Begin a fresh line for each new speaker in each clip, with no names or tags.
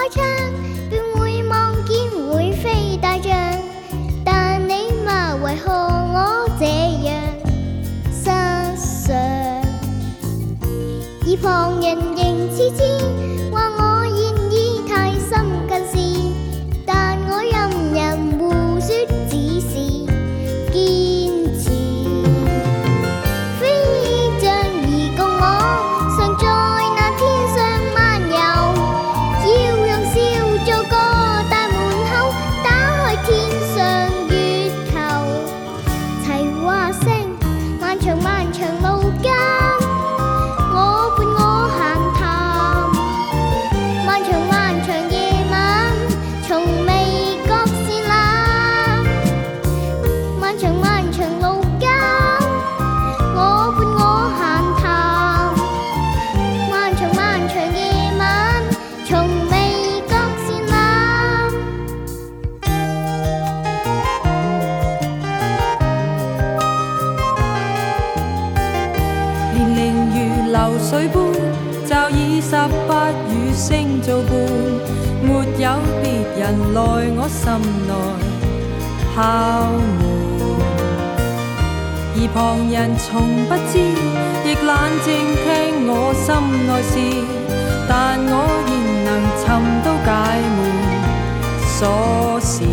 开窗，便會望見會飛大象。但你嘛為何我這樣失常？而旁人仍痴痴話我現已太深近視，但我任人胡說只是堅持。飛象兒共我常在那天上漫遊，要用笑做個大門口，打開天上月球。齊話聲漫長漫長路間，我伴我閒談。漫長漫長夜晚，從未覺是冷。漫長漫長路間，我伴我閒談。漫長漫長夜晚，從未覺是冷。
年齡如流水般，就以18與星做伴，沒有別人來我心內敲門。而旁人從不知，亦冷靜聽我心內事，但我現能尋到解悶鎖匙。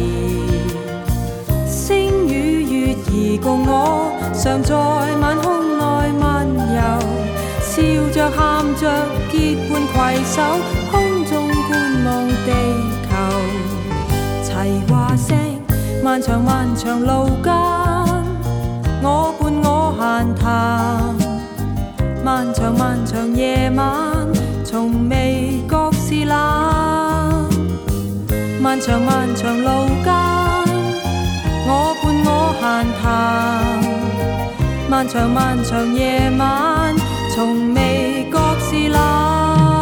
星與月兒共我常在晚空內漫遊，笑着喊着結伴攜手，空中觀望地球。齊話聲漫長漫長路間，我伴我閒談。漫長漫長夜晚，從未覺是冷。漫長漫長路間，我伴我閒談。漫長漫長夜晚，從未覺是冷。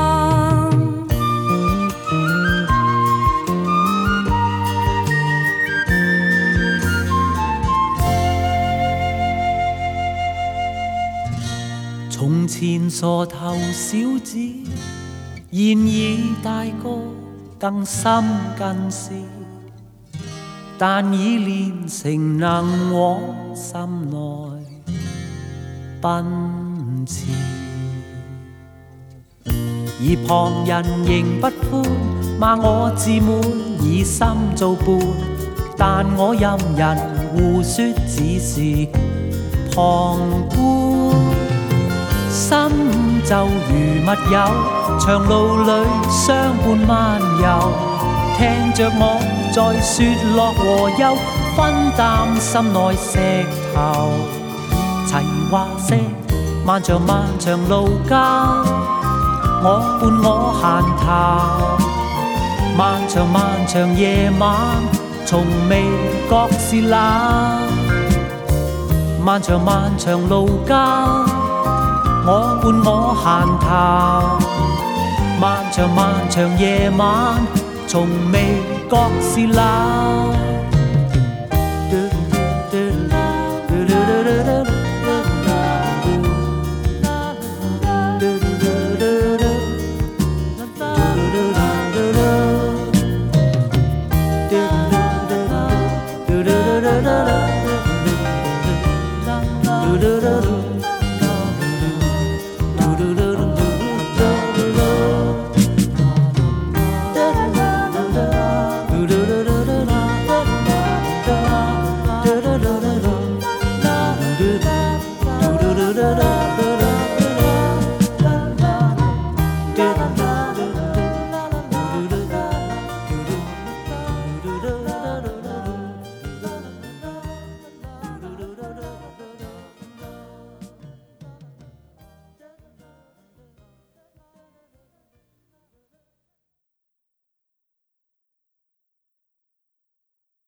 從前傻頭小子，現已大個更深近視，但已練成能往心內奔馳。而旁人仍不歡，罵我自滿以心做伴，但我任人胡說只是旁觀。心就如密友，長路裏相伴漫遊，聽着我在說樂和憂，分擔心內石頭。齊話聲漫長漫長路間，我伴我閒談。漫長漫長夜晚，從未覺是冷。漫長漫長路間，我伴我閒談。漫長漫長夜晚，從未覺是冷。da da da